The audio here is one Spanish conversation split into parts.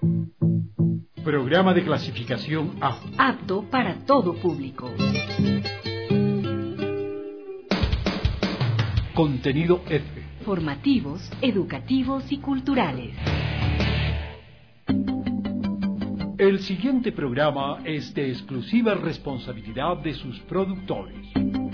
Programa de clasificación A. Apto para todo público. Contenido F. Formativos, educativos y culturales. El siguiente programa es de exclusiva responsabilidad de sus productores.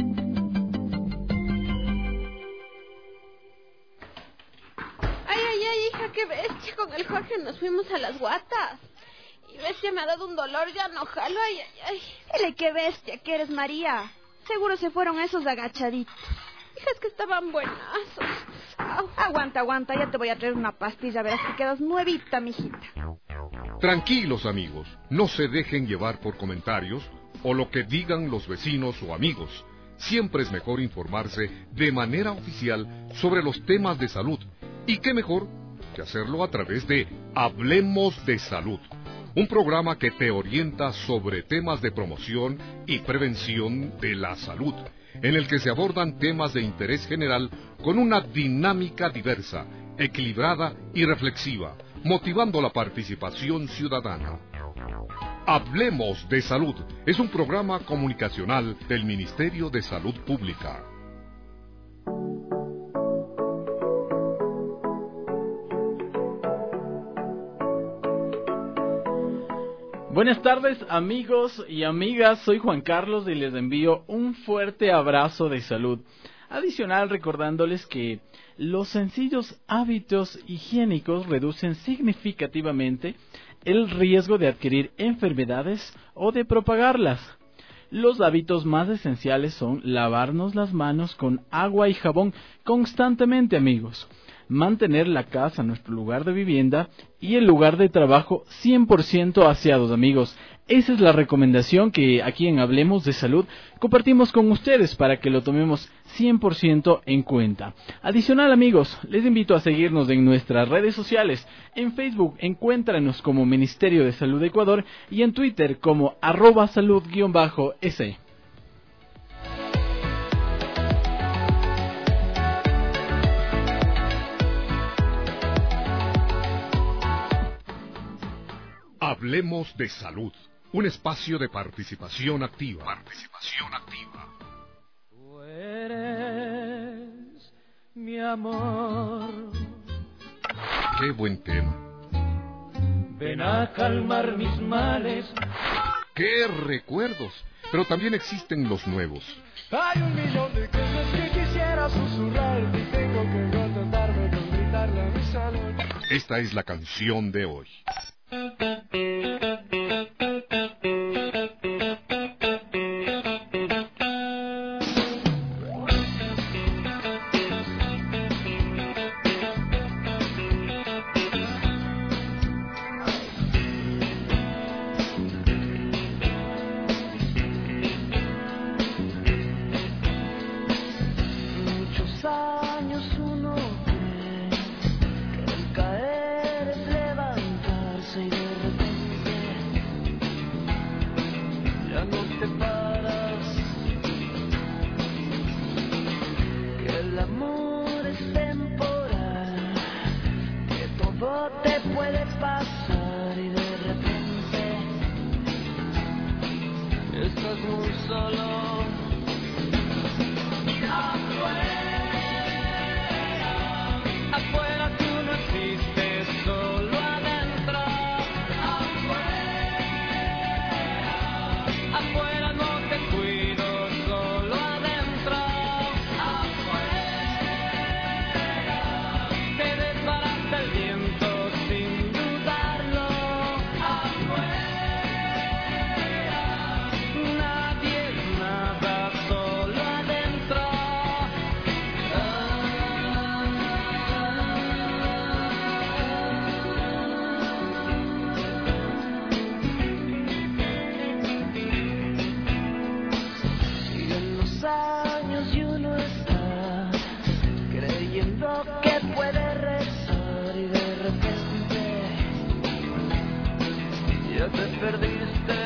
Ay, hija, qué bestia. Con el Jorge nos fuimos a las guatas. Y bestia, me ha dado un dolor, ya no jalo. Ay. Dile qué bestia que eres, María. Seguro se fueron esos agachaditos. Hija, es que estaban buenazos. Aguanta, ya te voy a traer una pastilla, verás que quedas nuevita, mijita. Tranquilos, amigos, no se dejen llevar por comentarios o lo que digan los vecinos o amigos. Siempre es mejor informarse de manera oficial sobre los temas de salud. Y qué mejor que hacerlo a través de Hablemos de Salud, un programa que te orienta sobre temas de promoción y prevención de la salud, en el que se abordan temas de interés general con una dinámica diversa, equilibrada y reflexiva, motivando la participación ciudadana. Hablemos de Salud es un programa comunicacional del Ministerio de Salud Pública. Buenas tardes, amigos y amigas, soy Juan Carlos y les envío un fuerte abrazo de salud. Adicional, recordándoles que los sencillos hábitos higiénicos reducen significativamente el riesgo de adquirir enfermedades o de propagarlas. Los hábitos más esenciales son lavarnos las manos con agua y jabón constantemente, amigos. Mantener la casa, nuestro lugar de vivienda y el lugar de trabajo 100% aseados, amigos. Esa es la recomendación que aquí en Hablemos de Salud compartimos con ustedes para que lo tomemos 100% en cuenta. Adicional, amigos, les invito a seguirnos en nuestras redes sociales. En Facebook encuéntranos como Ministerio de Salud Ecuador y en Twitter como @salud_s. Hablemos de Salud, un espacio de participación activa. Tú eres mi amor. Qué buen tema. Ven a calmar mis males. ¡Qué recuerdos! Pero también existen los nuevos. Hay un millón de cosas que quisiera susurrar y tengo que contentarme con gritarle a mi salud. Esta es la canción de hoy. Muchos años uno cree que el caer es levantarse y de repente ya no te paras, que el amor es temporal, que todo te puede pasar y de repente estás muy solo. Afuera tú no existes, solo adentro. Afuera no te cuido, solo adentro. Te desbarata el viento sin dudarlo. Nadie es nada, solo adentro. Siguen los años y uno está creyendo que puede rezar y de repente ya te perdiste.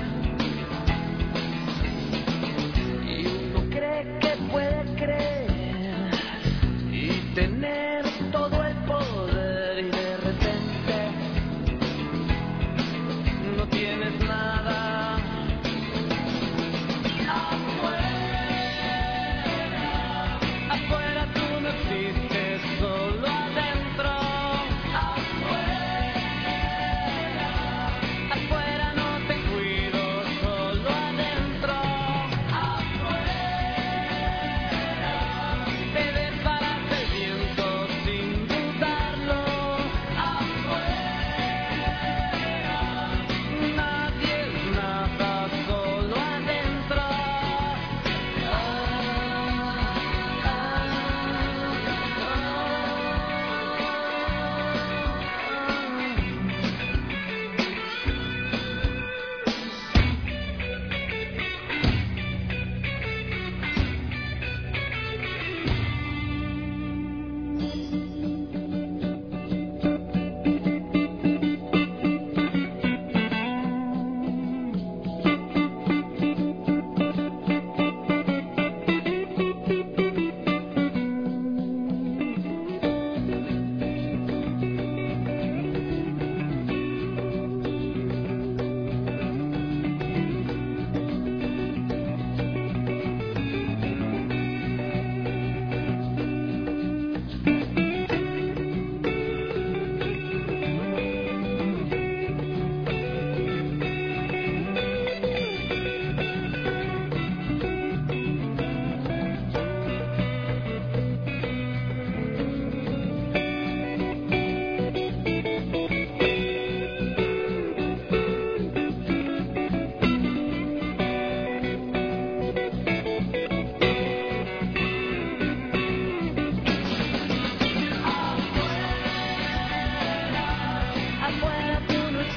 Y uno cree que puede creer y tener todo el poder y de repente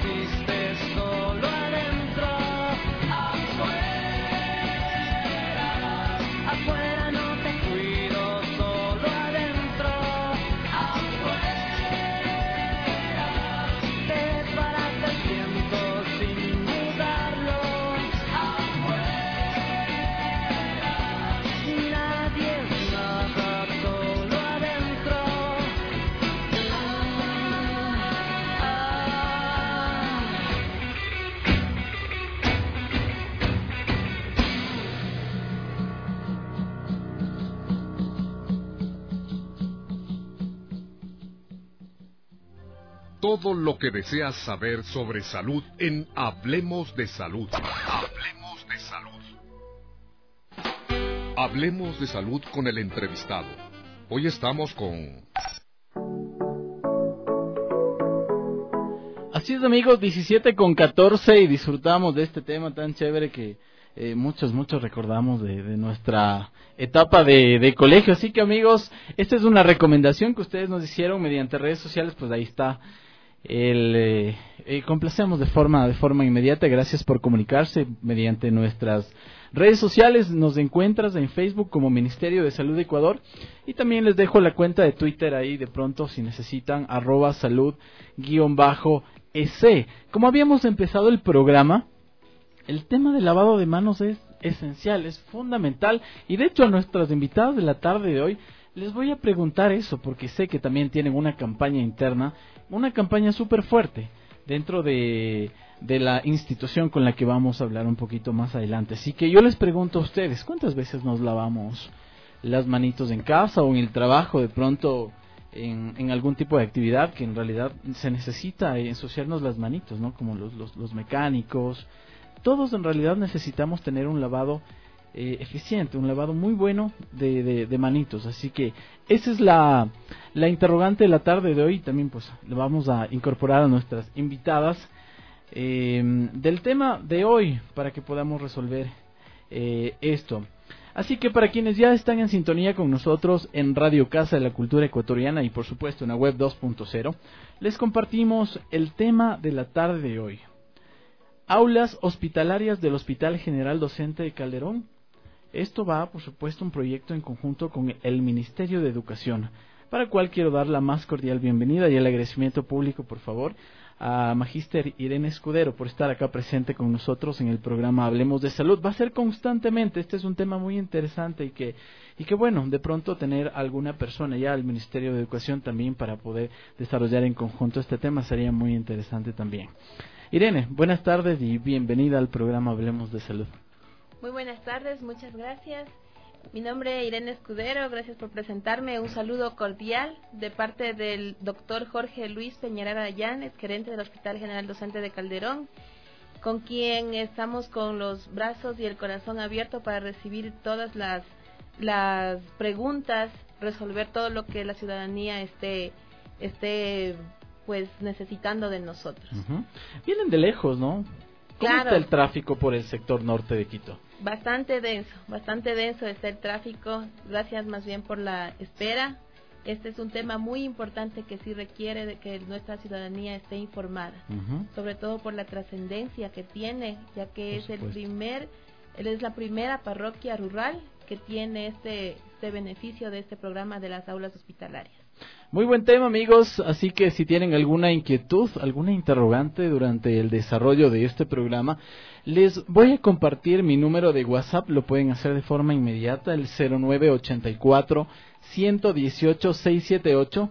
existe solo adentro. Afuera, afuera no te cuido, solo adentro. Afuera, te paraste el tiempo sin dudarlo. Afuera, nadie es nada, solo adentro. Todo lo que deseas saber sobre salud en Hablemos de Salud. Hablemos de Salud. Hablemos de Salud con el entrevistado. Hoy estamos con... Así es, amigos, 17:14 y disfrutamos de este tema tan chévere que muchos recordamos de nuestra etapa de colegio. Así que, amigos, esta es una recomendación que ustedes nos hicieron mediante redes sociales, pues ahí está. Complacemos de forma inmediata. Gracias por comunicarse mediante nuestras redes sociales. Nos encuentras en Facebook como Ministerio de Salud de Ecuador, y también les dejo la cuenta de Twitter ahí de pronto si necesitan, @salud_EC. Como habíamos empezado el programa, el tema del lavado de manos es esencial, es fundamental, y de hecho a nuestras invitadas de la tarde de hoy les voy a preguntar eso, porque sé que también tienen una campaña interna, una campaña súper fuerte dentro de la institución con la que vamos a hablar un poquito más adelante. Así que yo les pregunto a ustedes, ¿cuántas veces nos lavamos las manitos en casa o en el trabajo, de pronto en algún tipo de actividad que en realidad se necesita ensuciarnos las manitos, ¿no? Como los mecánicos. Todos en realidad necesitamos tener un lavado eficiente, un lavado muy bueno de manitos. Así que esa es la interrogante de la tarde de hoy. También pues le vamos a incorporar a nuestras invitadas del tema de hoy para que podamos resolver esto. Así que para quienes ya están en sintonía con nosotros en Radio Casa de la Cultura Ecuatoriana y por supuesto en la web 2.0, les compartimos el tema de la tarde de hoy. Aulas hospitalarias del Hospital General Docente de Calderón. Esto va, por supuesto, un proyecto en conjunto con el Ministerio de Educación, para el cual quiero dar la más cordial bienvenida y el agradecimiento público, por favor, a Magíster Irene Escudero por estar acá presente con nosotros en el programa Hablemos de Salud. Va a ser constantemente, este es un tema muy interesante y que bueno, de pronto tener alguna persona ya al Ministerio de Educación también para poder desarrollar en conjunto este tema sería muy interesante también. Irene, buenas tardes y bienvenida al programa Hablemos de Salud. Muy buenas tardes, muchas gracias. Mi nombre es Irene Escudero, gracias por presentarme. Un saludo cordial de parte del doctor Jorge Luis Peñarara Llanes, gerente del Hospital General Docente de Calderón, con quien estamos con los brazos y el corazón abierto para recibir todas las preguntas, resolver todo lo que la ciudadanía esté pues necesitando de nosotros. Uh-huh. Vienen de lejos, ¿no? ¿Cómo está el tráfico por el sector norte de Quito? Bastante denso está el tráfico. Gracias más bien por la espera. Este es un tema muy importante que sí requiere de que nuestra ciudadanía esté informada, sobre todo por la trascendencia que tiene, ya que es la primera parroquia rural que tiene este beneficio de este programa de las aulas hospitalarias. Muy buen tema, amigos, así que si tienen alguna inquietud, alguna interrogante durante el desarrollo de este programa, les voy a compartir mi número de WhatsApp, lo pueden hacer de forma inmediata, el 0984-118-678,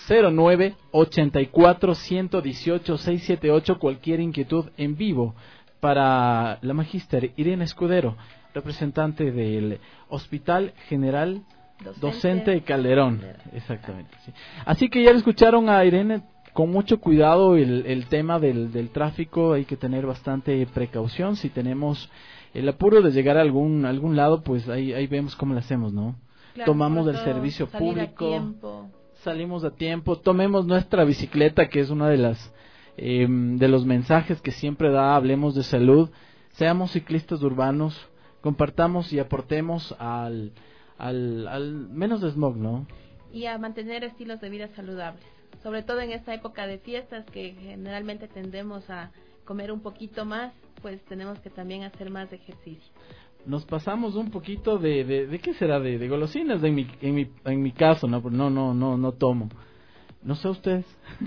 0984-118-678, cualquier inquietud en vivo para la Magíster Irene Escudero, representante del Hospital General Docente de Calderón. Exactamente, sí. Así que ya lo escucharon a Irene, con mucho cuidado el tema del tráfico, hay que tener bastante precaución. Si tenemos el apuro de llegar a algún lado, pues ahí vemos cómo lo hacemos, ¿no? Claro, tomamos el servicio público, salimos a tiempo, tomemos nuestra bicicleta, que es una de los mensajes que siempre da Hablemos de Salud. Seamos ciclistas urbanos, compartamos y aportemos al menos de smog, ¿no? Y a mantener estilos de vida saludables. sobre todo en esta época de fiestas que generalmente tendemos a comer un poquito más, pues tenemos que también hacer más ejercicio. Nos pasamos un poquito de ¿qué será? De golosinas en mi caso, no tomo. No sé ustedes.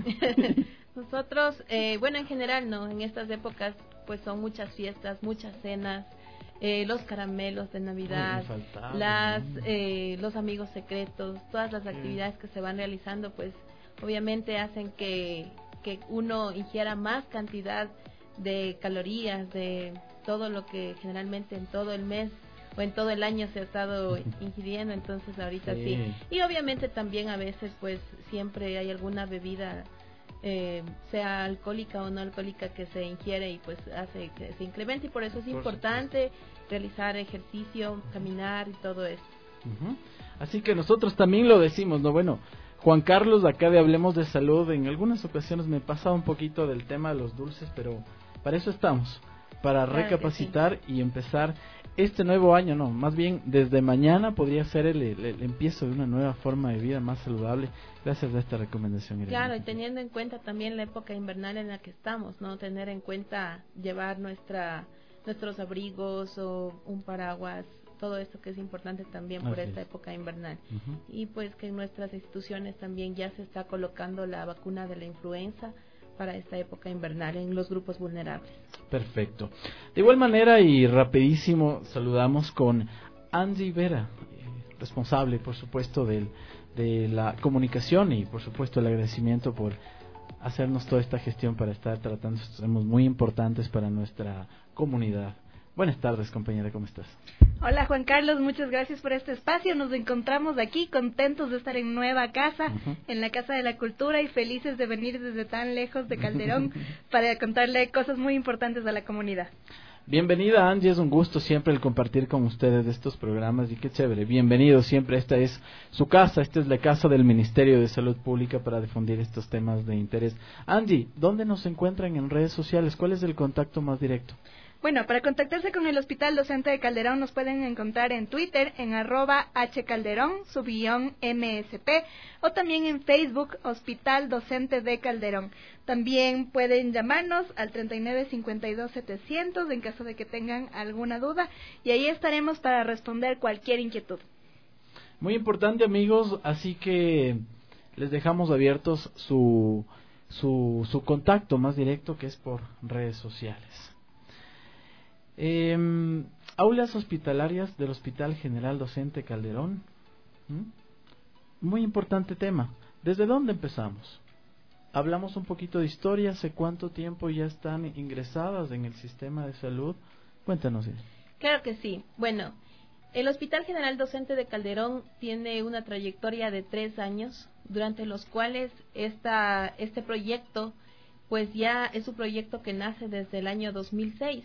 Nosotros, bueno, en general no, en estas épocas pues son muchas fiestas, muchas cenas, los caramelos de Navidad, los amigos secretos, todas las actividades que se van realizando, pues obviamente hacen que uno ingiera más cantidad de calorías, de todo lo que generalmente en todo el mes o en todo el año se ha estado ingiriendo, entonces ahorita sí. Y obviamente también a veces pues siempre hay alguna bebida, sea alcohólica o no alcohólica, que se ingiere y pues hace que se incremente, y por eso es importante realizar ejercicio, caminar y todo eso. Así que nosotros también lo decimos, ¿no? Bueno, Juan Carlos, acá de Hablemos de Salud, en algunas ocasiones me he pasado un poquito del tema de los dulces, pero para eso estamos, para recapacitar y empezar este nuevo año, no, más bien desde mañana podría ser el empiezo de una nueva forma de vida más saludable, gracias a esta recomendación, Irene. Claro, y teniendo en cuenta también la época invernal en la que estamos, ¿no? Tener en cuenta llevar nuestros abrigos o un paraguas, todo esto que es importante también por esta época invernal. Y pues que en nuestras instituciones también ya se está colocando la vacuna de la influenza para esta época invernal en los grupos vulnerables. Perfecto. De igual manera y rapidísimo saludamos con Angie Vera, responsable por supuesto de la comunicación y por supuesto el agradecimiento por hacernos toda esta gestión para estar tratando estos temas muy importantes para nuestra comunidad. Buenas tardes, compañera, ¿cómo estás? Hola, Juan Carlos, muchas gracias por este espacio. Nos encontramos aquí contentos de estar en nueva casa, en la Casa de la Cultura, y felices de venir desde tan lejos de Calderón para contarle cosas muy importantes a la comunidad. Bienvenida, Angie, es un gusto siempre el compartir con ustedes estos programas y qué chévere. Bienvenido siempre, esta es su casa, esta es la casa del Ministerio de Salud Pública para difundir estos temas de interés. Angie, ¿dónde nos encuentran en redes sociales? ¿Cuál es el contacto más directo? Bueno, para contactarse con el Hospital Docente de Calderón nos pueden encontrar en Twitter en @hcalderón_MSP o también en Facebook Hospital Docente de Calderón. También pueden llamarnos al 3952-700 en caso de que tengan alguna duda, y ahí estaremos para responder cualquier inquietud. Muy importante, amigos, así que les dejamos abiertos su contacto más directo, que es por redes sociales. Aulas hospitalarias del Hospital General Docente Calderón. Muy importante tema. ¿Desde dónde empezamos? Hablamos un poquito de historia. ¿Hace cuánto tiempo ya están ingresadas en el sistema de salud? Cuéntanos. Claro que sí. Bueno, el Hospital General Docente de Calderón tiene una trayectoria de 3 años, durante los cuales este proyecto, pues ya es un proyecto que nace desde el año 2006.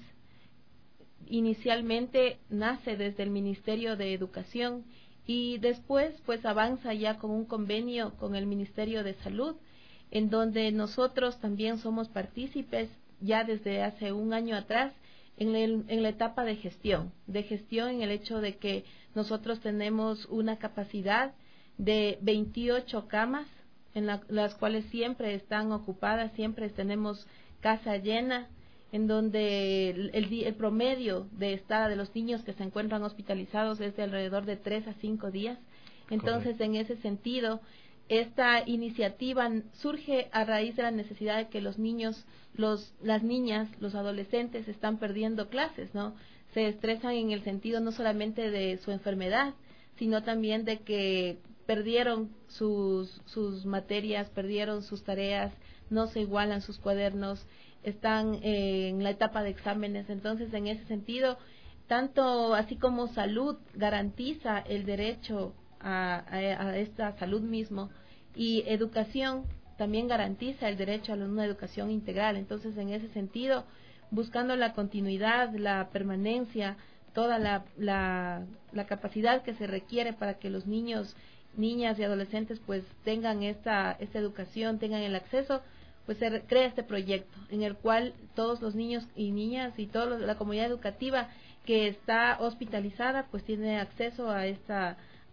Inicialmente nace desde el Ministerio de Educación y después pues avanza ya con un convenio con el Ministerio de Salud, en donde nosotros también somos partícipes ya desde hace un año atrás en la etapa de gestión en el hecho de que nosotros tenemos una capacidad de 28 camas en las cuales siempre están ocupadas, siempre tenemos casa llena, en donde el promedio de estada de los niños que se encuentran hospitalizados es de alrededor de 3 a 5 días. Entonces, correcto, en ese sentido, esta iniciativa surge a raíz de la necesidad de que los niños, las niñas, los adolescentes están perdiendo clases, ¿no? Se estresan en el sentido no solamente de su enfermedad, sino también de que perdieron sus materias, perdieron sus tareas, no se igualan sus cuadernos, están en la etapa de exámenes. Entonces, en ese sentido, tanto así como salud garantiza el derecho a esta salud mismo, y educación también garantiza el derecho a una educación integral. Entonces, en ese sentido, buscando la continuidad, la permanencia, toda la capacidad que se requiere para que los niños, niñas y adolescentes pues tengan esta educación, tengan el acceso, pues se crea este proyecto en el cual todos los niños y niñas y toda la comunidad educativa que está hospitalizada pues tiene acceso a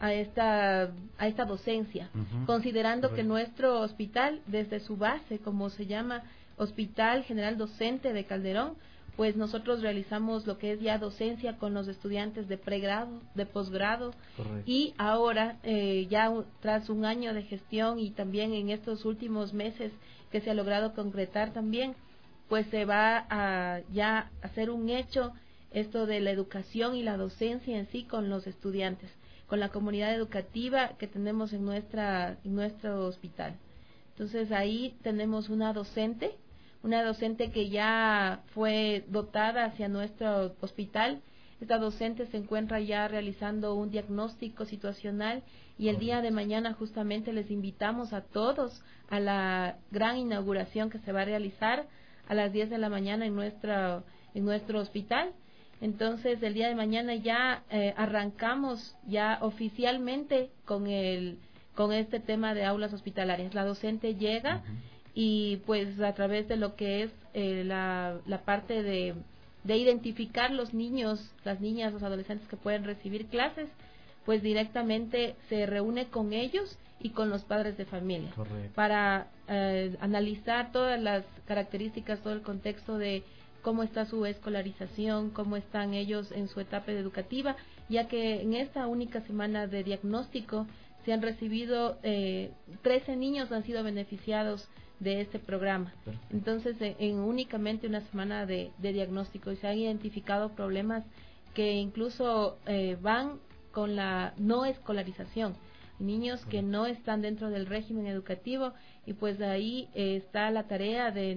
esta docencia, considerando que nuestro hospital, desde su base, como se llama Hospital General Docente de Calderón, pues nosotros realizamos lo que es ya docencia con los estudiantes de pregrado, de posgrado. Correcto. Y ahora, tras un año de gestión y también en estos últimos meses que se ha logrado concretar también, pues se va a ya hacer un hecho esto de la educación y la docencia en sí con los estudiantes, con la comunidad educativa que tenemos en nuestro hospital. Entonces ahí tenemos una docente que ya fue dotada hacia nuestro hospital. Esta docente se encuentra ya realizando un diagnóstico situacional y el día de mañana justamente les invitamos a todos a la gran inauguración que se va a realizar a las 10 de la mañana en nuestro hospital. Entonces el día de mañana ya arrancamos ya oficialmente con este tema de aulas hospitalarias. La docente llega y pues a través de lo que es la parte de identificar los niños, las niñas, los adolescentes que pueden recibir clases, pues directamente se reúne con ellos y con los padres de familia. Correcto. Para analizar todas las características, todo el contexto de cómo está su escolarización, cómo están ellos en su etapa educativa, ya que en esta única semana de diagnóstico se han recibido 13 niños han sido beneficiados de este programa. Perfecto. Entonces, en únicamente una semana de diagnóstico, y se han identificado problemas que incluso van con la no escolarización, niños que no están dentro del régimen educativo, y pues ahí está la tarea de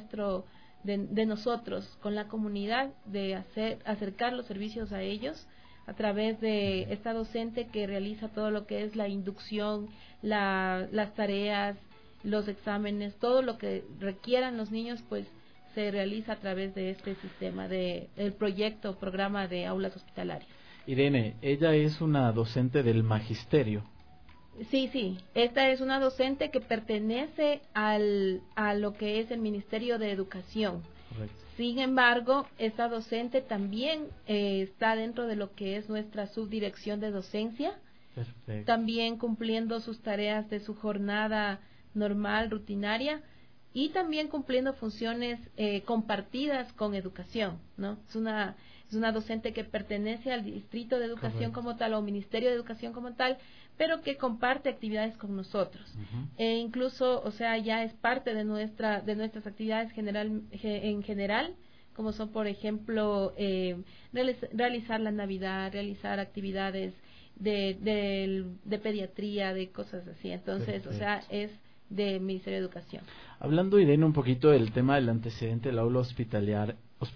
nosotros con la comunidad de acercar los servicios a ellos a través de esta docente que realiza todo lo que es la inducción, las tareas, los exámenes, todo lo que requieran los niños, pues se realiza a través de este sistema el programa de aulas hospitalarias. Irene, ella es una docente del magisterio. Sí, esta es una docente que pertenece a lo que es el Ministerio de Educación. Correcto. Sin embargo, esta docente también está dentro de lo que es nuestra subdirección de docencia. Perfecto. También cumpliendo sus tareas de su jornada normal, rutinaria, y también cumpliendo funciones compartidas con educación, ¿no? Es una docente que pertenece al Distrito de Educación. Correcto. Como tal, o Ministerio de Educación como tal, pero que comparte actividades con nosotros. Incluso, o sea, ya es parte de nuestras actividades en general, como son, por ejemplo, realizar la Navidad, realizar actividades de pediatría, de cosas así. Entonces, perfecto. O sea, es del Ministerio de Educación. Hablando, Irene, un poquito del tema del antecedente del aula hospitalaria,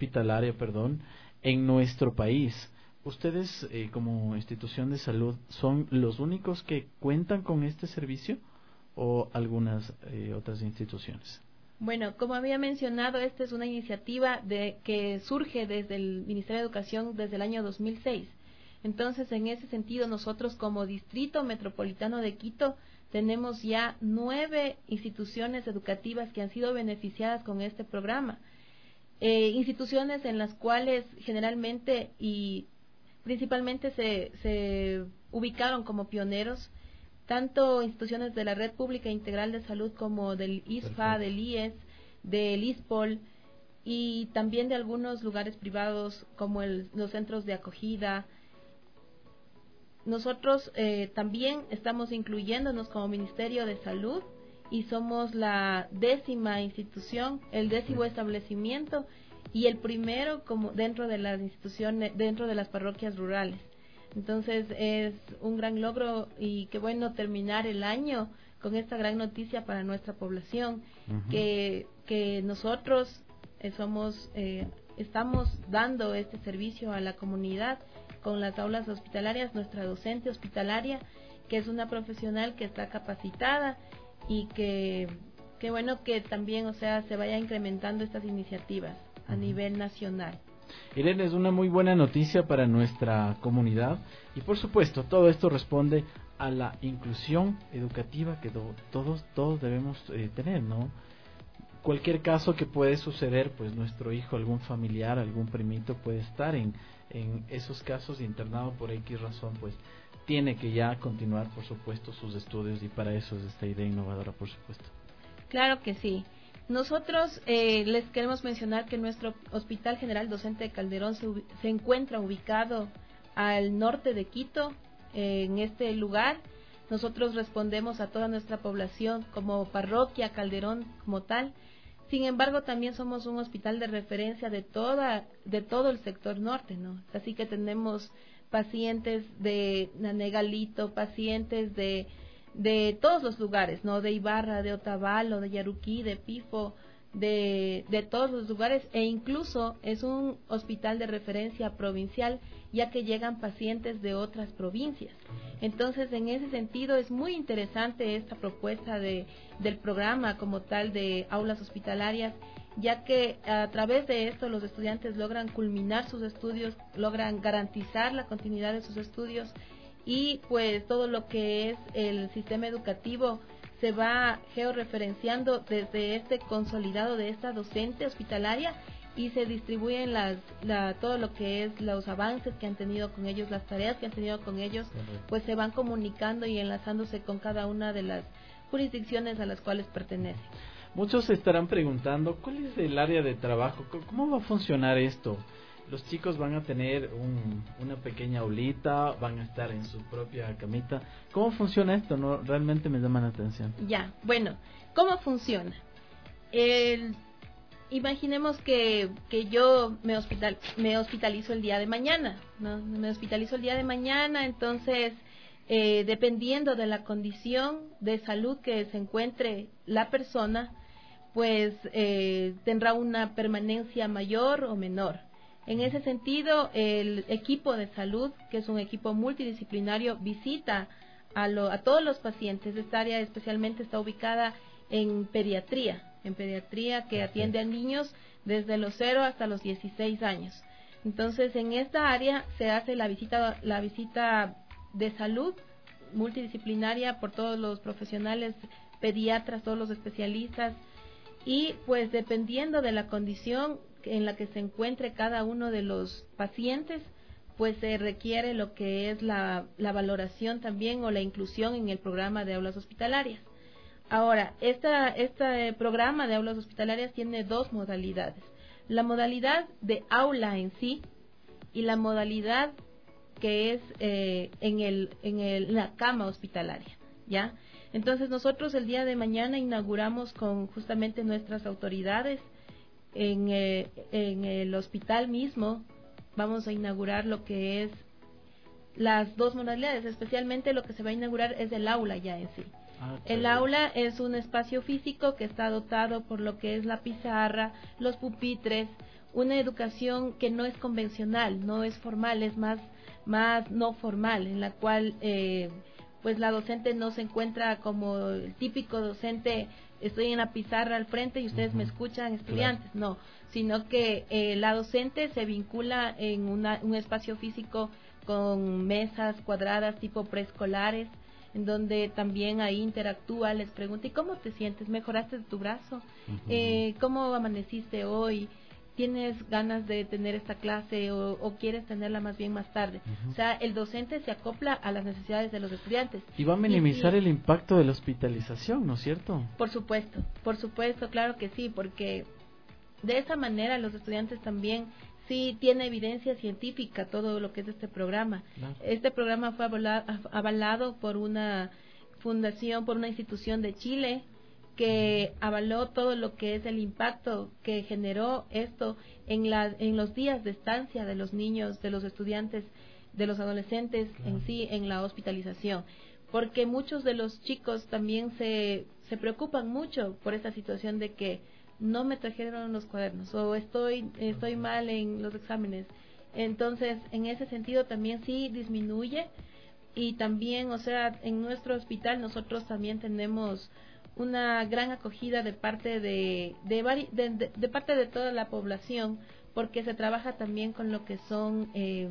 en nuestro país. ¿Ustedes, como institución de salud, son los únicos que cuentan con este servicio o algunas otras instituciones? Bueno, como había mencionado, esta es una iniciativa que surge desde el Ministerio de Educación desde el año 2006. Entonces, en ese sentido, nosotros como Distrito Metropolitano de Quito tenemos ya 9 instituciones educativas que han sido beneficiadas con este programa. Instituciones en las cuales generalmente y principalmente se ubicaron como pioneros, tanto instituciones de la Red Pública Integral de Salud como del ISFA, del IES, del ISPOL, y también de algunos lugares privados como los centros de acogida. Nosotros también estamos incluyéndonos como Ministerio de Salud y somos la 10ª institución, el 10º establecimiento y el primero como dentro de las instituciones, dentro de las parroquias rurales. Entonces es un gran logro y qué bueno terminar el año con esta gran noticia para nuestra población, que nosotros estamos dando este servicio a la comunidad con las aulas hospitalarias, nuestra docente hospitalaria, que es una profesional que está capacitada y que bueno que también, o sea, se vaya incrementando estas iniciativas a nivel nacional. Irene, es una muy buena noticia para nuestra comunidad y por supuesto todo esto responde a la inclusión educativa que todos debemos tener, ¿no? Cualquier caso que puede suceder, pues nuestro hijo, algún familiar, algún primito puede estar en esos casos internado por X razón, pues tiene que ya continuar, por supuesto, sus estudios, y para eso es esta idea innovadora, por supuesto. Claro que sí. Nosotros les queremos mencionar que nuestro Hospital General Docente de Calderón se encuentra ubicado al norte de Quito. En este lugar nosotros respondemos a toda nuestra población como parroquia Calderón como tal. Sin embargo, también somos un hospital de referencia de todo el sector norte, ¿no? Así que tenemos pacientes de Nanegalito, pacientes de todos los lugares, ¿no? De Ibarra, de Otavalo, de Yaruquí, de Pifo, de todos los lugares, e incluso es un hospital de referencia provincial, ya que llegan pacientes de otras provincias. Entonces, en ese sentido, es muy interesante esta propuesta del programa como tal de aulas hospitalarias, ya que a través de esto los estudiantes logran culminar sus estudios, logran garantizar la continuidad de sus estudios, y pues todo lo que es el sistema educativo se va georreferenciando desde este consolidado de esta docente hospitalaria, y se distribuyen todo lo que es los avances que han tenido con ellos, las tareas que han tenido con ellos, pues se van comunicando y enlazándose con cada una de las jurisdicciones a las cuales pertenecen. Muchos se estarán preguntando, ¿cuál es el área de trabajo? ¿Cómo va a funcionar esto? Los chicos van a tener una pequeña aulita, van a estar en su propia camita. ¿Cómo funciona esto? No, realmente me llama la atención. Ya, bueno, ¿cómo funciona? Imaginemos que yo me hospitalizo el día de mañana, ¿no? Me hospitalizo el día de mañana, entonces, dependiendo de la condición de salud que se encuentre la persona, pues tendrá una permanencia mayor o menor. En ese sentido, el equipo de salud, que es un equipo multidisciplinario, visita a todos los pacientes. Esta área especialmente está ubicada en pediatría, que atiende a niños desde los 0 hasta los 16 años. Entonces, en esta área se hace la visita de salud multidisciplinaria por todos los profesionales, pediatras, todos los especialistas, y pues dependiendo de la condición en la que se encuentre cada uno de los pacientes, pues se requiere lo que es la valoración también o la inclusión en el programa de aulas hospitalarias. Ahora, este programa de aulas hospitalarias tiene dos modalidades: la modalidad de aula en sí y la modalidad que es en la cama hospitalaria, ¿ya? Entonces nosotros el día de mañana inauguramos con justamente nuestras autoridades en el hospital mismo. Vamos a inaugurar lo que es las dos modalidades, especialmente lo que se va a inaugurar es el aula ya en sí. El aula es un espacio físico que está dotado por lo que es la pizarra, los pupitres, una educación que no es convencional, no es formal, es más no formal, en la cual pues la docente no se encuentra como el típico docente, estoy en la pizarra al frente y ustedes me escuchan, estudiantes, claro. No, sino que la docente se vincula en un espacio físico con mesas cuadradas tipo preescolares, en donde también ahí interactúa, les pregunta: ¿y cómo te sientes? ¿Mejoraste tu brazo? ¿Cómo amaneciste hoy? ¿Tienes ganas de tener esta clase o quieres tenerla más bien más tarde? O sea, el docente se acopla a las necesidades de los estudiantes. Y va a minimizar el impacto de la hospitalización, ¿no es cierto? Por supuesto, claro que sí, porque de esa manera los estudiantes también sí tiene evidencia científica todo lo que es este programa. Claro. Este programa fue avalado por una fundación, por una institución de Chile, que avaló todo lo que es el impacto que generó esto en los días de estancia de los niños, de los estudiantes, de los adolescentes, claro, en sí, en la hospitalización. Porque muchos de los chicos también se preocupan mucho por esta situación de que no me trajeron los cuadernos o estoy mal en los exámenes. Entonces, en ese sentido también sí disminuye. Y también, o sea, en nuestro hospital nosotros también tenemos una gran acogida de parte de parte de toda la población, porque se trabaja también con lo que son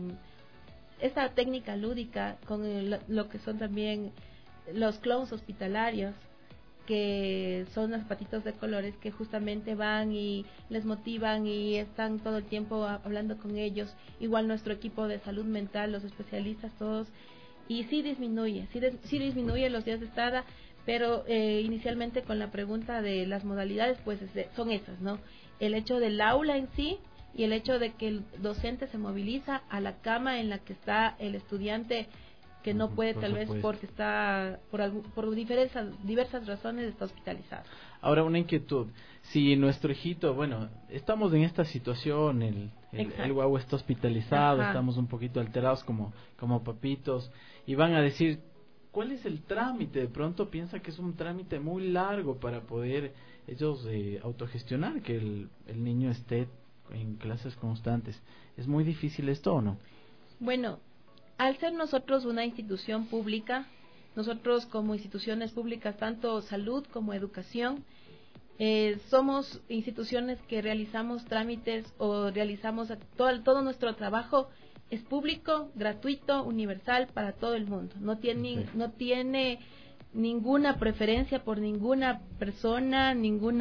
esta técnica lúdica, con lo que son también los clowns hospitalarios, que son los patitos de colores que justamente van y les motivan y están todo el tiempo hablando con ellos. Igual nuestro equipo de salud mental, los especialistas todos, y sí disminuye los días de estada, pero inicialmente con la pregunta de las modalidades, pues son esas, ¿no? El hecho del aula en sí y el hecho de que el docente se moviliza a la cama en la que está el estudiante que no puede, tal vez porque está por diversas razones está hospitalizado. Ahora, una inquietud: si nuestro hijito, bueno, estamos en esta situación, el guagua está hospitalizado, Ajá. estamos un poquito alterados como papitos, y van a decir, ¿cuál es el trámite? De pronto piensa que es un trámite muy largo para poder ellos autogestionar que el niño esté en clases constantes. ¿Es muy difícil esto o no? Bueno, al ser nosotros una institución pública, nosotros como instituciones públicas, tanto salud como educación, somos instituciones que realizamos trámites o realizamos todo nuestro trabajo es público, gratuito, universal para todo el mundo. No tiene ninguna preferencia por ninguna persona,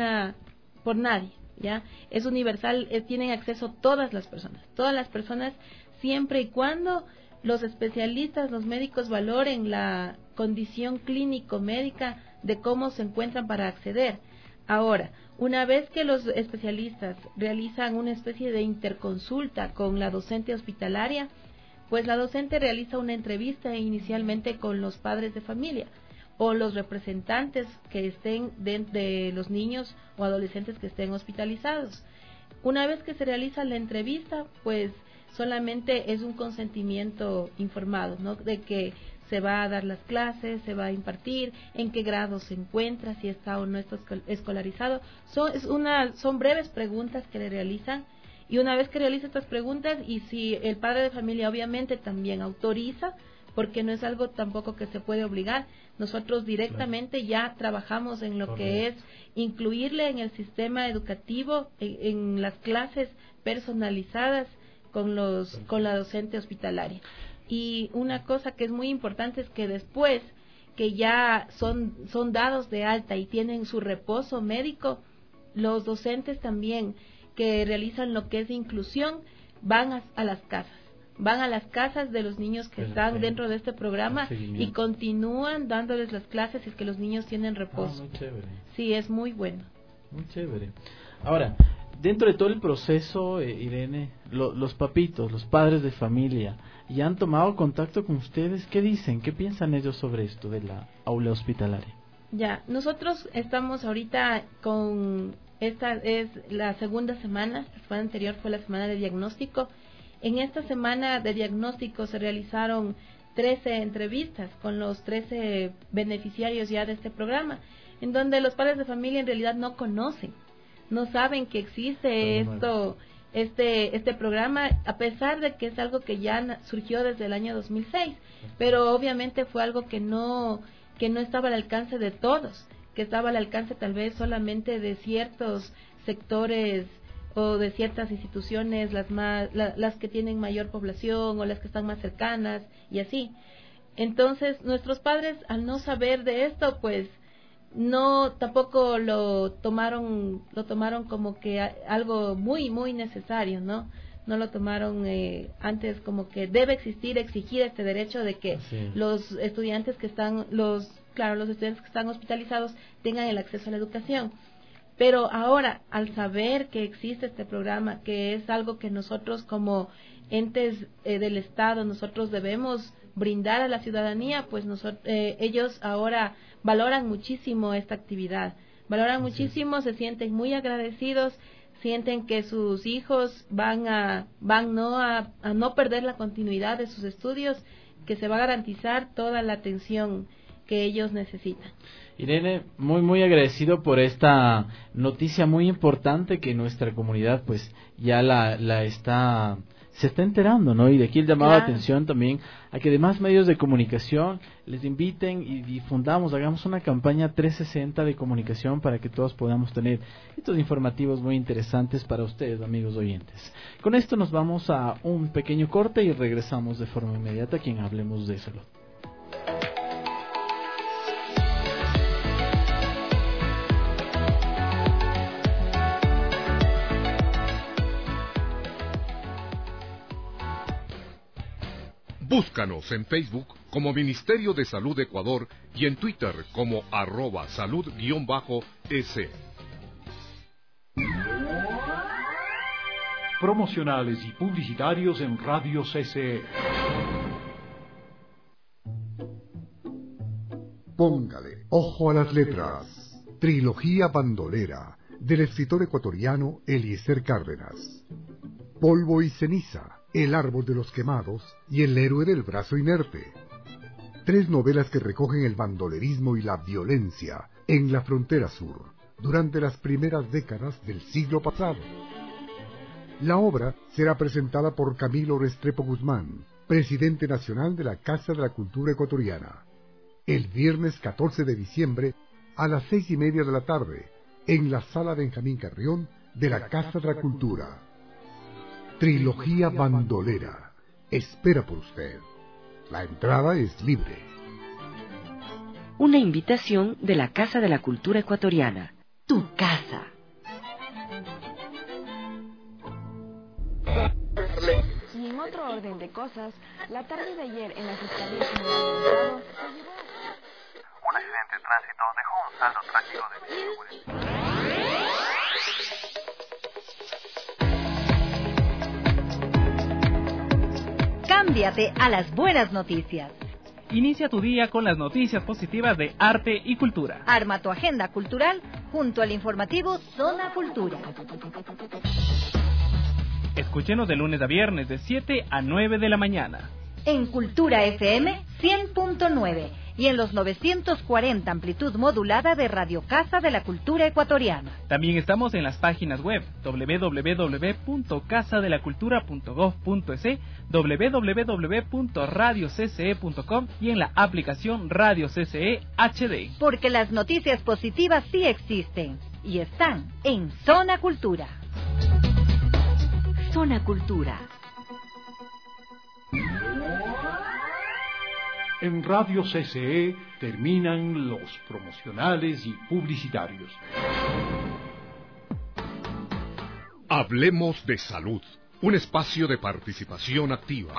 por nadie, ¿ya? Es universal, tienen acceso todas las personas, siempre y cuando los especialistas, los médicos valoren la condición clínico-médica de cómo se encuentran para acceder. Ahora, una vez que los especialistas realizan una especie de interconsulta con la docente hospitalaria, pues la docente realiza una entrevista inicialmente con los padres de familia o los representantes que estén de los niños o adolescentes que estén hospitalizados. Una vez que se realiza la entrevista, pues solamente es un consentimiento informado, ¿no? De que se va a dar las clases, se va a impartir, en qué grado se encuentra, si está o no está escolarizado. Son breves preguntas que le realizan, y una vez que realiza estas preguntas, y si el padre de familia obviamente también autoriza, porque no es algo tampoco que se puede obligar, nosotros directamente ya trabajamos en lo que es incluirle en el sistema educativo, en las clases personalizadas con la docente hospitalaria. Y una cosa que es muy importante es que después que ya son dados de alta y tienen su reposo médico, los docentes también que realizan lo que es inclusión van a las casas de los niños que están dentro de este programa y continúan dándoles las clases si es que los niños tienen reposo. Muy chévere. Sí, es muy bueno. Muy chévere. Ahora, dentro de todo el proceso, Irene, los papitos, los padres de familia, ¿ya han tomado contacto con ustedes? ¿Qué dicen? ¿Qué piensan ellos sobre esto de la aula hospitalaria? Ya, nosotros estamos ahorita esta es la segunda semana anterior fue la semana de diagnóstico. En esta semana de diagnóstico se realizaron 13 entrevistas con los 13 beneficiarios ya de este programa, en donde los padres de familia en realidad no conocen, no saben que existe este programa, a pesar de que es algo que ya surgió desde el año 2006, pero obviamente fue algo que no estaba al alcance de todos, que estaba al alcance tal vez solamente de ciertos sectores o de ciertas instituciones, las que tienen mayor población o las que están más cercanas y así. Entonces, nuestros padres, al no saber de esto, pues tampoco lo tomaron como que algo muy muy necesario, no lo tomaron antes como que debe exigir este derecho de que los estudiantes que están los estudiantes que están hospitalizados tengan el acceso a la educación. Pero ahora, al saber que existe este programa, que es algo que nosotros como entes del Estado, nosotros debemos brindar a la ciudadanía, pues ellos ahora valoran muchísimo esta actividad, muchísimo, se sienten muy agradecidos, sienten que sus hijos van a no perder la continuidad de sus estudios, que se va a garantizar toda la atención que ellos necesitan. Irene, muy muy agradecido por esta noticia muy importante que nuestra comunidad pues ya se está enterando, ¿no? Y de aquí el llamado de atención también a que demás medios de comunicación les inviten y difundamos, hagamos una campaña 360 de comunicación para que todos podamos tener estos informativos muy interesantes para ustedes, amigos oyentes. Con esto nos vamos a un pequeño corte y regresamos de forma inmediata aquí en Hablemos de Salud. Búscanos en Facebook como Ministerio de Salud Ecuador y en Twitter como @salud_es. Promocionales y publicitarios en Radio CCE. Póngale ojo a las letras. Trilogía bandolera del escritor ecuatoriano Eliezer Cárdenas. Polvo y ceniza, El árbol de los quemados y El héroe del brazo inerte. 3 novelas que recogen el bandolerismo y la violencia en la frontera sur durante las primeras décadas del siglo pasado. La obra será presentada por Camilo Restrepo Guzmán, presidente nacional de la Casa de la Cultura Ecuatoriana, el viernes 14 de diciembre a las 6:30 de la tarde, en la Sala Benjamín Carrión de la Casa de la Cultura. Trilogía bandolera. Espera por usted. La entrada es libre. Una invitación de la Casa de la Cultura Ecuatoriana. Tu casa. Y en otro orden de cosas, la tarde de ayer en la Fiscalía General del Estado se llevó... Un accidente de tránsito dejó un saldo trágico de 5 muertes. Cámbiate a las buenas noticias. Inicia tu día con las noticias positivas de arte y cultura. Arma tu agenda cultural junto al informativo Zona Cultura. Escúchenos de lunes a viernes de 7 a 9 de la mañana. En Cultura FM 100.9 y en los 940 amplitud modulada de Radio Casa de la Cultura Ecuatoriana. También estamos en las páginas web www.casadelacultura.gov.es, www.radiocce.com y en la aplicación Radio CCE HD. Porque las noticias positivas sí existen y están en Zona Cultura. Zona Cultura. En Radio CCE terminan los promocionales y publicitarios. Hablemos de salud, un espacio de participación activa.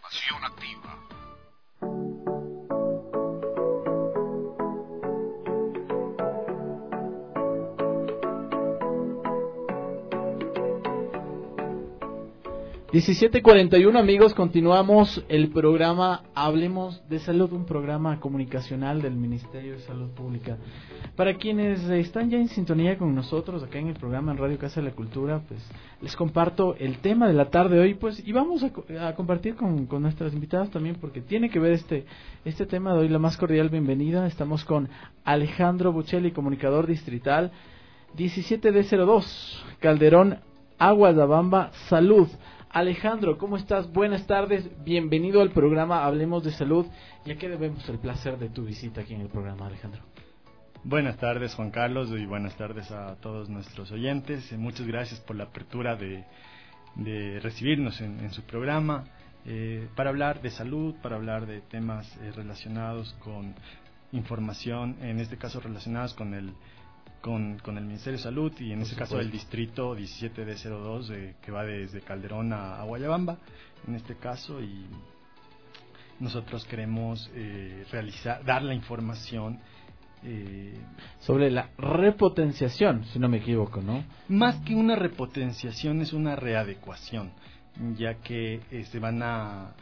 ...17:41 amigos, continuamos el programa Hablemos de Salud, un programa comunicacional del Ministerio de Salud Pública. Para quienes están ya en sintonía con nosotros acá en el programa en Radio Casa de la Cultura, pues les comparto el tema de la tarde de hoy, pues, y vamos a compartir con nuestras invitadas también, porque tiene que ver este tema de hoy. La más cordial bienvenida, estamos con Alejandro Buccelli, comunicador distrital 17D02, Calderón, Aguadabamba, Salud. Alejandro, ¿cómo estás? Buenas tardes, bienvenido al programa Hablemos de Salud. ¿Y a qué debemos el placer de tu visita aquí en el programa, Alejandro? Buenas tardes, Juan Carlos, y buenas tardes a todos nuestros oyentes. Muchas gracias por la apertura de recibirnos en su programa para hablar de salud, para hablar de temas relacionados con información, en este caso relacionados con el Ministerio de Salud y en este caso el distrito 17D02 que va desde Calderón a Guayabamba, en este caso, y nosotros queremos dar la información sobre la repotenciación, si no me equivoco, ¿no? Más que una repotenciación es una readecuación, ya que se van a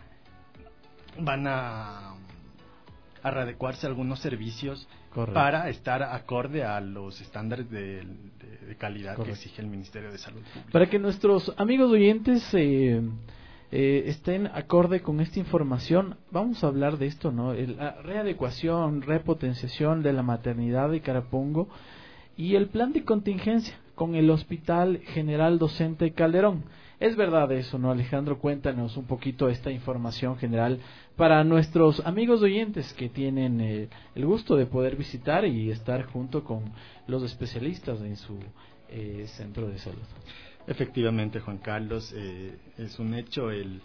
readecuarse algunos servicios. Correcto. Para estar acorde a los estándares de calidad. Correcto. Que exige el Ministerio de Salud Pública. Para que nuestros amigos oyentes estén acorde con esta información, vamos a hablar de esto, ¿no? La readecuación, repotenciación de la maternidad de Carapungo y el plan de contingencia con el Hospital General Docente Calderón. ¿Es verdad eso, no, Alejandro? Cuéntanos un poquito esta información general para nuestros amigos oyentes que tienen el gusto de poder visitar y estar junto con los especialistas en su centro de salud. Efectivamente, Juan Carlos, es un hecho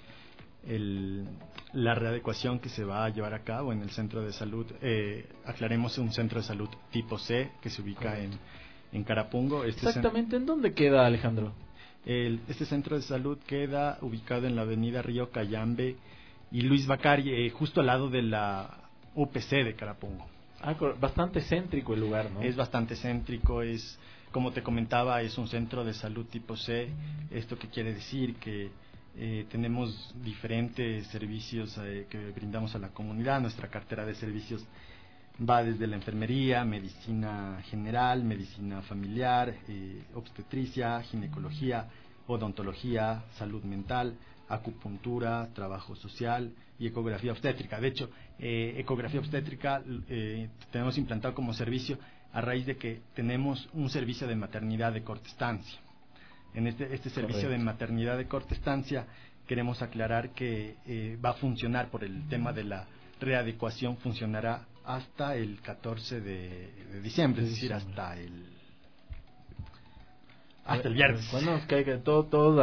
la readecuación que se va a llevar a cabo en el centro de salud. Aclaremos, un centro de salud tipo C que se ubica en Carapungo. Exactamente, ¿en dónde queda, Alejandro? Este centro de salud queda ubicado en la avenida Río Cayambe, y Luis Bacari, justo al lado de la UPC de Carapungo. Bastante céntrico el lugar, ¿no? Es bastante céntrico, es, como te comentaba, es un centro de salud tipo C. ¿Esto qué quiere decir? Que tenemos diferentes servicios que brindamos a la comunidad. Nuestra cartera de servicios va desde la enfermería, medicina general, medicina familiar, obstetricia, ginecología, odontología, salud mental, acupuntura, trabajo social y ecografía obstétrica. De hecho, ecografía obstétrica tenemos implantado como servicio a raíz de que tenemos un servicio de maternidad de corta estancia. En este servicio de maternidad de corta estancia queremos aclarar que va a funcionar por el tema de la readecuación, funcionará hasta el 14 de diciembre, es decir, hasta el viernes. Bueno, nos caiga todo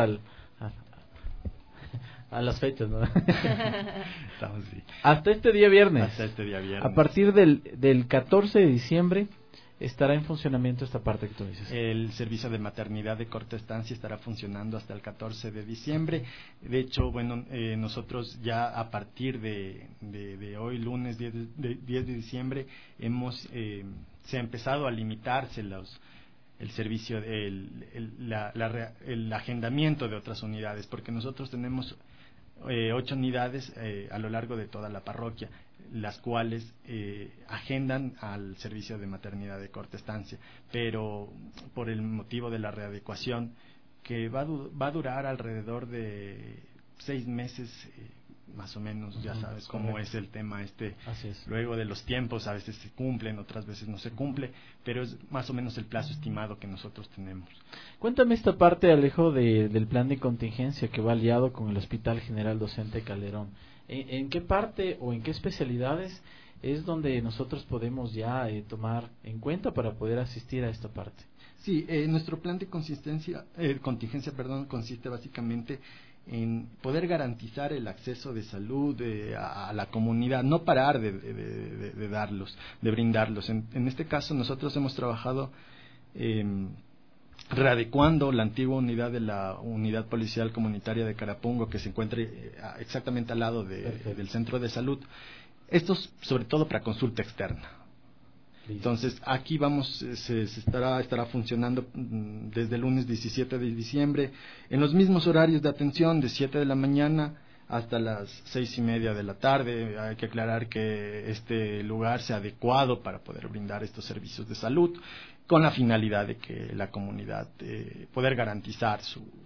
a las fechas, ¿no? Estamos, sí. Hasta este día viernes. Hasta este día viernes. A partir del 14 de diciembre estará en funcionamiento esta parte que tú dices. El servicio de maternidad de corta estancia estará funcionando hasta el 14 de diciembre. De hecho, bueno, nosotros ya a partir de hoy, lunes 10 de diciembre, se ha empezado a limitarse el servicio, el agendamiento de otras unidades, porque nosotros tenemos 8 unidades a lo largo de toda la parroquia, las cuales agendan al servicio de maternidad de corta estancia, pero por el motivo de la readecuación, que va a durar alrededor de 6 meses, más o menos, ya sabes cómo es el tema Así es. Luego de los tiempos, a veces se cumplen, otras veces no se cumple, pero es más o menos el plazo estimado que nosotros tenemos. Cuéntame esta parte, Alejo, del plan de contingencia que va aliado con el Hospital General Docente Calderón. ¿En qué parte o en qué especialidades es donde nosotros podemos ya tomar en cuenta para poder asistir a esta parte? Sí, nuestro plan de contingencia consiste básicamente en poder garantizar el acceso de salud a la comunidad, no parar de brindarlos. En este caso nosotros hemos trabajado readecuando la antigua unidad de la Unidad Policial Comunitaria de Carapungo, que se encuentra exactamente al lado del centro de salud. Esto es sobre todo para consulta externa. Entonces aquí estará funcionando desde el lunes 17 de diciembre en los mismos horarios de atención, de 7 de la mañana hasta las 6:30 de la tarde. Hay que aclarar que este lugar sea adecuado para poder brindar estos servicios de salud, con la finalidad de que la comunidad poder garantizar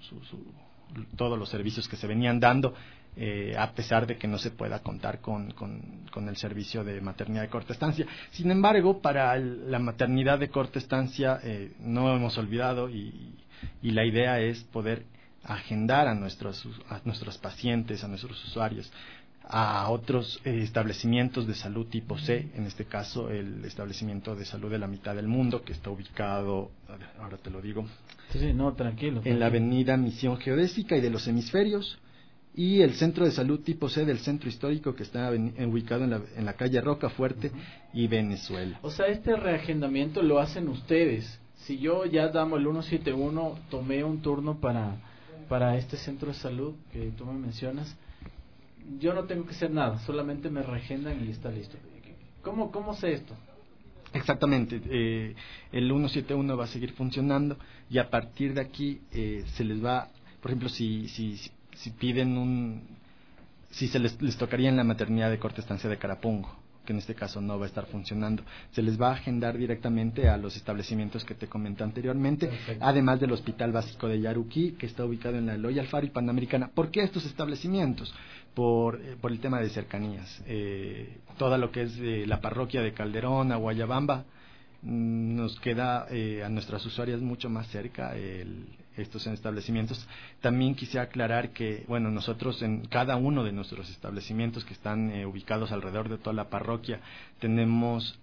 todos los servicios que se venían dando, a pesar de que no se pueda contar con el servicio de maternidad de corta estancia. Sin embargo, para la maternidad de corta estancia no hemos olvidado y la idea es poder agendar a nuestros pacientes, a nuestros usuarios, a otros establecimientos de salud tipo C, en este caso el establecimiento de salud de la mitad del mundo, que está ubicado, ahora te lo digo, sí, no, tranquilo, en la avenida Misión Geodésica y de los Hemisferios, y el centro de salud tipo C del centro histórico, que está ubicado en la calle Rocafuerte y Venezuela. O sea, este reagendamiento lo hacen ustedes. Si yo ya damos el 171, tomé un turno para este centro de salud que tú me mencionas, yo no tengo que hacer nada, solamente me reagendan y está listo. ¿Cómo sé esto? Exactamente, el 171 va a seguir funcionando y a partir de aquí se les va, por ejemplo, si piden si se les tocaría en la maternidad de corta estancia de Carapungo, que en este caso no va a estar funcionando, se les va a agendar directamente a los establecimientos que te comenté anteriormente. Perfecto. Además del Hospital Básico de Yaruquí, que está ubicado en la Eloy Alfaro y Panamericana. ¿Por qué estos establecimientos? Por el tema de cercanías. Toda lo que es la parroquia de Calderón, a Guayabamba, nos queda a nuestras usuarias mucho más cerca estos establecimientos. También quisiera aclarar que, bueno, nosotros en cada uno de nuestros establecimientos que están ubicados alrededor de toda la parroquia tenemos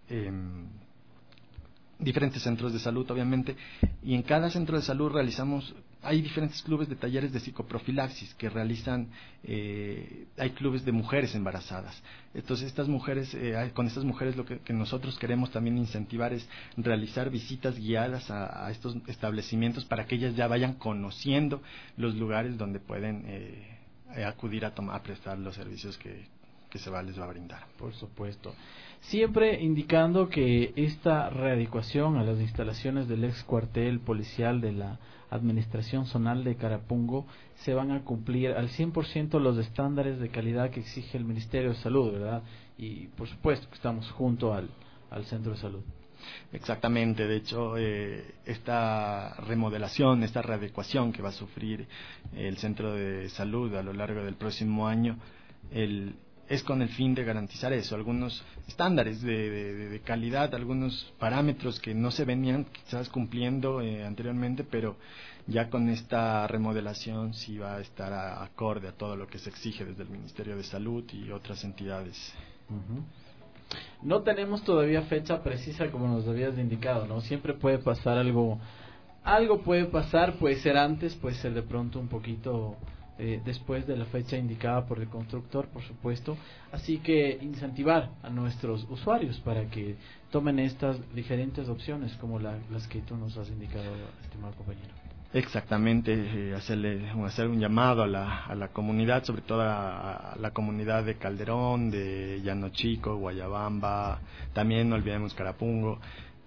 diferentes centros de salud, obviamente, y en cada centro de salud hay diferentes clubes de talleres de psicoprofilaxis que realizan, hay clubes de mujeres embarazadas. Entonces con estas mujeres lo que nosotros queremos también incentivar es realizar visitas guiadas a estos establecimientos para que ellas ya vayan conociendo los lugares donde pueden acudir a prestar los servicios que les va a brindar. Por supuesto. Siempre indicando que esta readecuación a las instalaciones del ex cuartel policial de la Administración Zonal de Carapungo se van a cumplir al 100% los estándares de calidad que exige el Ministerio de Salud, ¿verdad? Y por supuesto que estamos junto al Centro de Salud. Exactamente, de hecho esta remodelación, esta readecuación que va a sufrir el Centro de Salud a lo largo del próximo año, es con el fin de garantizar eso, algunos estándares de calidad, algunos parámetros que no se venían quizás cumpliendo anteriormente, pero ya con esta remodelación sí va a estar acorde a todo lo que se exige desde el Ministerio de Salud y otras entidades. No tenemos todavía fecha precisa como nos habías indicado, ¿no? Siempre puede pasar algo puede pasar, puede ser antes, puede ser de pronto un poquito después de la fecha indicada por el constructor, por supuesto. Así que incentivar a nuestros usuarios para que tomen estas diferentes opciones como las que tú nos has indicado, estimado compañero. Exactamente, hacer un llamado a la comunidad, sobre todo a la comunidad de Calderón, de Llano Chico, Guayabamba, también no olvidemos Carapungo,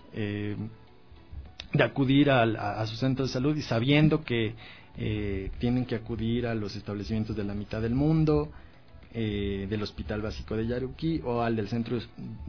de acudir a su centro de salud y sabiendo que tienen que acudir a los establecimientos de la mitad del mundo, del Hospital Básico de Yaruquí o al del centro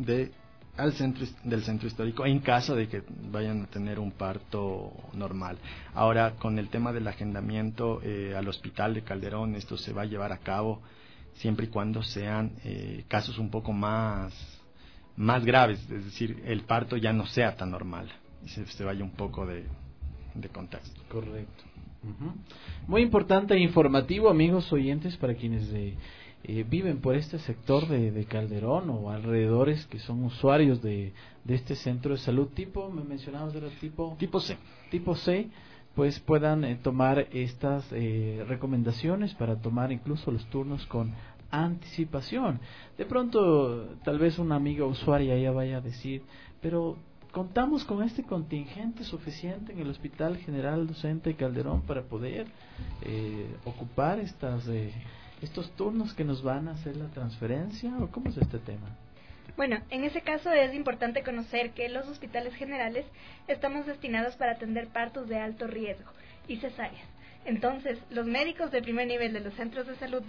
histórico en caso de que vayan a tener un parto normal. Ahora, con el tema del agendamiento al Hospital de Calderón, esto se va a llevar a cabo siempre y cuando sean casos un poco más graves, es decir, el parto ya no sea tan normal y se vaya un poco de contexto. Correcto. Muy importante e informativo, amigos oyentes, para quienes viven por este sector de Calderón o alrededores, que son usuarios de este centro de salud me mencionabas de tipo C, pues puedan tomar estas recomendaciones para tomar incluso los turnos con anticipación. De pronto tal vez una amiga usuaria ya vaya a decir, pero contamos con este contingente suficiente en el Hospital General Docente Calderón para poder ocupar estos turnos que nos van a hacer la transferencia, ¿o cómo es este tema? Bueno, en ese caso es importante conocer que los hospitales generales estamos destinados para atender partos de alto riesgo y cesáreas. Entonces, los médicos de primer nivel de los centros de salud,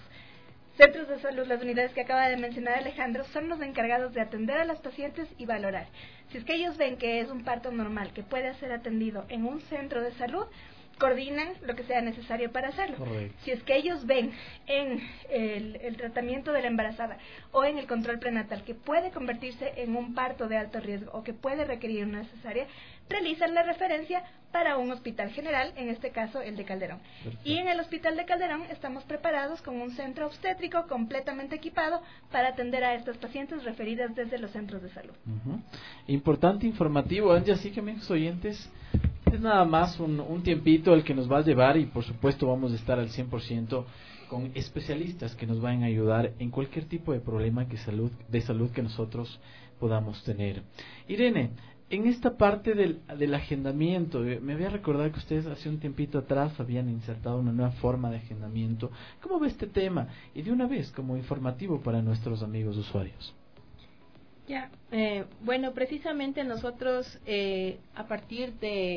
las unidades que acaba de mencionar Alejandro, son los encargados de atender a las pacientes y valorar. Si es que ellos ven que es un parto normal que puede ser atendido en un centro de salud, coordinan lo que sea necesario para hacerlo. Correcto. Si es que ellos ven en el tratamiento de la embarazada o en el control prenatal que puede convertirse en un parto de alto riesgo o que puede requerir una cesárea, realizan la referencia para un hospital general, en este caso el de Calderón. Perfecto. Y en el hospital de Calderón estamos preparados con un centro obstétrico completamente equipado para atender a estas pacientes referidas desde los centros de salud. Importante informativo, Angie, así que amigos oyentes, es nada más un tiempito el que nos va a llevar, y por supuesto vamos a estar al 100% con especialistas que nos van a ayudar en cualquier tipo de problema de salud que nosotros podamos tener. Irene, en esta parte del agendamiento, me había recordado que ustedes hace un tiempito atrás habían insertado una nueva forma de agendamiento. ¿Cómo ve este tema? Y de una vez, como informativo para nuestros amigos usuarios. Ya, bueno, precisamente nosotros a partir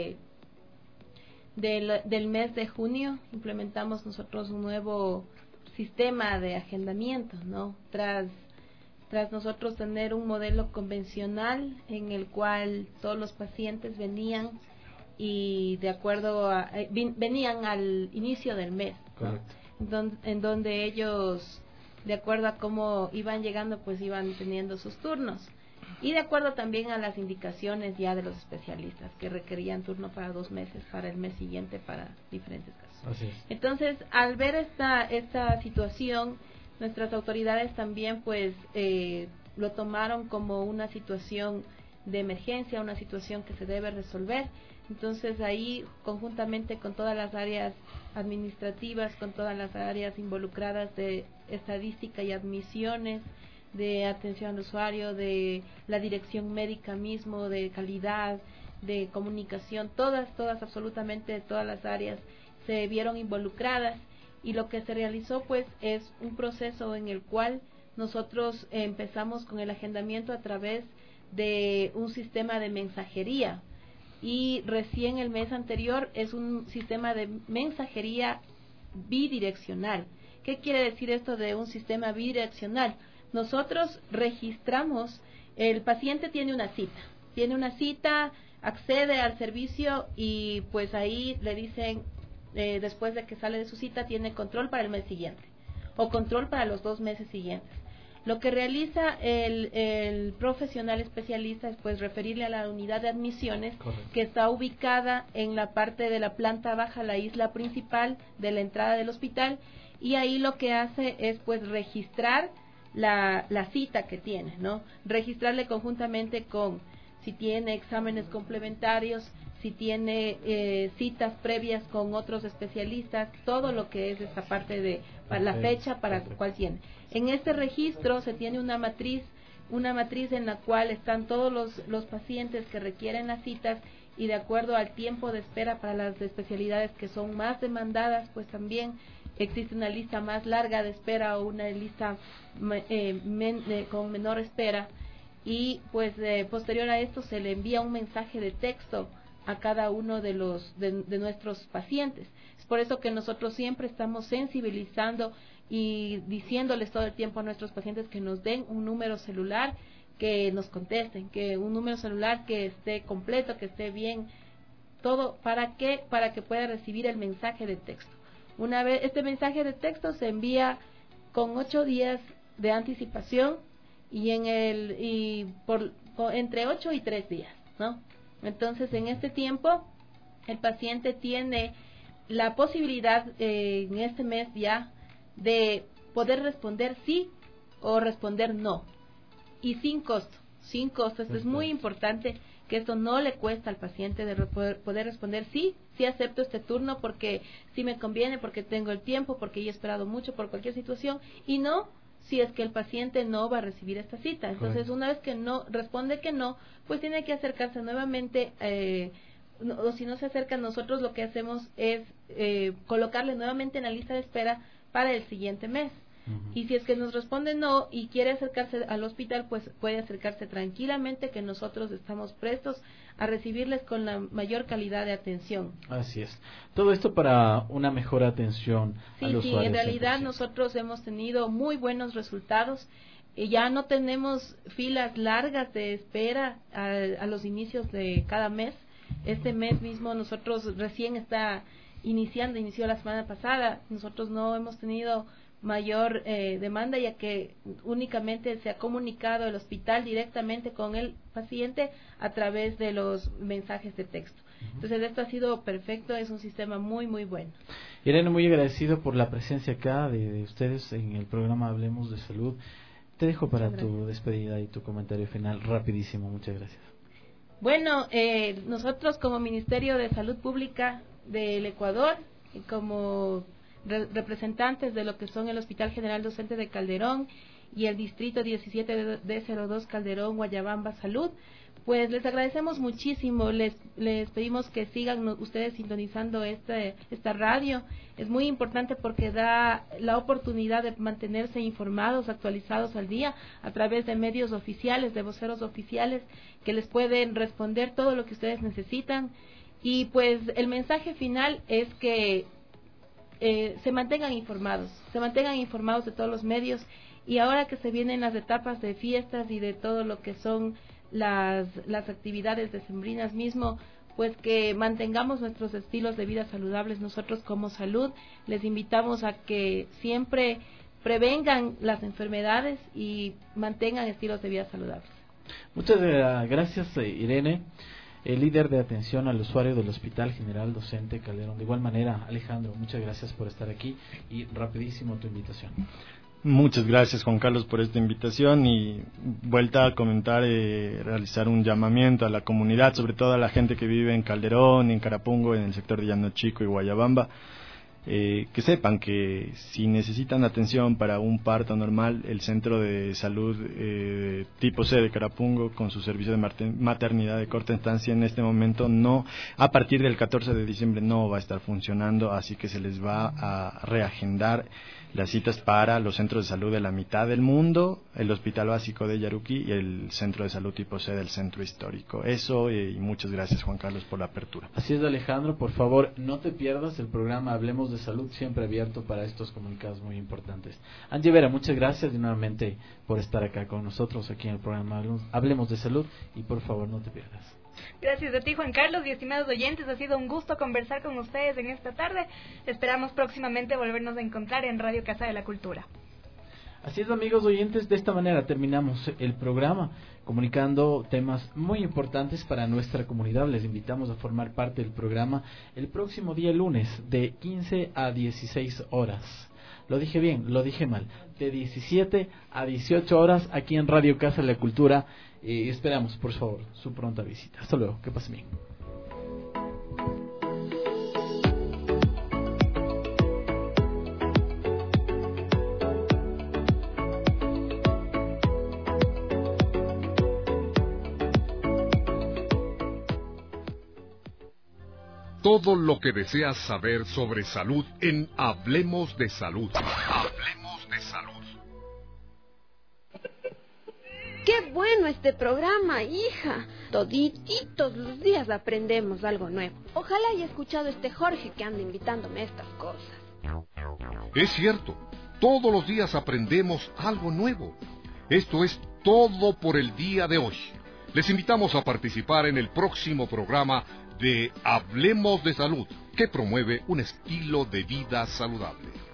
del mes de junio implementamos nosotros un nuevo sistema de agendamiento, ¿no? Tras nosotros tener un modelo convencional en el cual todos los pacientes venían y de acuerdo venían al inicio del mes, ¿no? En donde ellos, de acuerdo a cómo iban llegando, pues iban teniendo sus turnos. Y de acuerdo también a las indicaciones ya de los especialistas, que requerían turno para 2 meses, para el mes siguiente, para diferentes casos. Así es. Entonces, al ver esta situación, nuestras autoridades también pues lo tomaron como una situación de emergencia, una situación que se debe resolver. Entonces ahí, conjuntamente con todas las áreas administrativas, con todas las áreas involucradas de estadística y admisiones, de atención al usuario, de la dirección médica mismo, de calidad, de comunicación, absolutamente todas las áreas se vieron involucradas y lo que se realizó pues es un proceso en el cual nosotros empezamos con el agendamiento a través de un sistema de mensajería, y recién el mes anterior es un sistema de mensajería bidireccional. ¿Qué quiere decir esto de un sistema bidireccional? Nosotros registramos, el paciente tiene una cita, accede al servicio y pues ahí le dicen, después de que sale de su cita, tiene control para el mes siguiente o control para los 2 meses siguientes. Lo que realiza el profesional especialista es pues referirle a la unidad de admisiones. Correcto. Que está ubicada en la parte de la planta baja, la isla principal de la entrada del hospital, y ahí lo que hace es pues registrar la cita que tiene, ¿no? Registrarle conjuntamente con si tiene exámenes complementarios, si tiene citas previas con otros especialistas, todo lo que es esta parte de la fecha para cuál tiene. En este registro se tiene una matriz en la cual están todos los pacientes que requieren las citas, y de acuerdo al tiempo de espera para las especialidades que son más demandadas, pues también existe una lista más larga de espera o una lista con menor espera, y pues posterior a esto se le envía un mensaje de texto a cada uno de nuestros pacientes. Es por eso que nosotros siempre estamos sensibilizando y diciéndoles todo el tiempo a nuestros pacientes que nos den un número celular, que nos contesten, que un número celular que esté completo, que esté bien, todo, ¿para qué? Para que pueda recibir el mensaje de texto. Una vez este mensaje de texto se envía con 8 días de anticipación y entre 8 y 3 días, ¿no? Entonces, en este tiempo, el paciente tiene la posibilidad en este mes ya de poder responder sí o responder no, y sin costo. Esto es muy importante, que esto no le cuesta al paciente de poder responder sí acepto este turno porque sí me conviene, porque tengo el tiempo, porque he esperado mucho por cualquier situación, y no si es que el paciente no va a recibir esta cita. Entonces, una vez que no responde que no, pues tiene que acercarse nuevamente, o si no se acerca, nosotros lo que hacemos es colocarle nuevamente en la lista de espera para el siguiente mes. Y si es que nos responde no y quiere acercarse al hospital, pues puede acercarse tranquilamente, que nosotros estamos prestos a recibirles con la mayor calidad de atención. Así es. Todo esto para una mejor atención al usuario. Sí, en realidad nosotros hemos tenido muy buenos resultados. Ya no tenemos filas largas de espera a los inicios de cada mes. Este mes mismo nosotros recién inició la semana pasada. Nosotros no hemos tenido mayor demanda, ya que únicamente se ha comunicado el hospital directamente con el paciente a través de los mensajes de texto. Entonces esto ha sido perfecto, es un sistema muy muy bueno. Irene, muy agradecido por la presencia acá de ustedes en el programa Hablemos de Salud. Te dejo para tu despedida y tu comentario final rapidísimo. Muchas gracias. Bueno, nosotros como Ministerio de Salud Pública del Ecuador y como representantes de lo que son el Hospital General Docente de Calderón y el Distrito 17 D02 Calderón, Guayabamba Salud, pues les agradecemos muchísimo. Les pedimos que sigan ustedes sintonizando esta radio. Es muy importante porque da la oportunidad de mantenerse informados, actualizados al día a través de medios oficiales, de voceros oficiales que les pueden responder todo lo que ustedes necesitan. Y pues el mensaje final es que se mantengan informados de todos los medios, y ahora que se vienen las etapas de fiestas y de todo lo que son las actividades decembrinas mismo, pues que mantengamos nuestros estilos de vida saludables. Nosotros como salud les invitamos a que siempre prevengan las enfermedades y mantengan estilos de vida saludables. Muchas gracias, Irene, el líder de atención al usuario del Hospital General Docente Calderón. De igual manera, Alejandro, muchas gracias por estar aquí y rapidísimo tu invitación. Muchas gracias, Juan Carlos, por esta invitación, y vuelta a comentar, realizar un llamamiento a la comunidad, sobre todo a la gente que vive en Calderón, en Carapungo, en el sector de Llano Chico y Guayabamba. que sepan que si necesitan atención para un parto normal, el Centro de Salud tipo C de Carapungo, con su servicio de maternidad de corta estancia, en este momento a partir del 14 de diciembre no va a estar funcionando, así que se les va a reagendar las citas para los centros de salud de la mitad del mundo, el Hospital Básico de Yaruquí y el Centro de Salud tipo C del Centro Histórico. Eso, y muchas gracias, Juan Carlos, por la apertura. Así es, Alejandro, por favor, no te pierdas el programa Hablemos de Salud, siempre abierto para estos comunicados muy importantes. Angie Vera, muchas gracias nuevamente por estar acá con nosotros, aquí en el programa Hablemos de Salud, y por favor, no te pierdas. Gracias a ti, Juan Carlos, y estimados oyentes, ha sido un gusto conversar con ustedes en esta tarde. Esperamos próximamente volvernos a encontrar en Radio Casa de la Cultura. Así es, amigos oyentes, de esta manera terminamos el programa, comunicando temas muy importantes para nuestra comunidad. Les invitamos a formar parte del programa el próximo día lunes de 15 a 16 horas. Lo dije bien, lo dije mal. De 17 a 18 horas aquí en Radio Casa de la Cultura. Esperamos, por favor, su pronta visita. Hasta luego, que pasen bien. Todo lo que deseas saber sobre salud en Hablemos de Salud. Hablemos de Salud. ¡Qué bueno este programa, hija! Todititos los días aprendemos algo nuevo. Ojalá haya escuchado este Jorge que anda invitándome a estas cosas. Es cierto, todos los días aprendemos algo nuevo. Esto es todo por el día de hoy. Les invitamos a participar en el próximo programa de Hablemos de Salud, que promueve un estilo de vida saludable.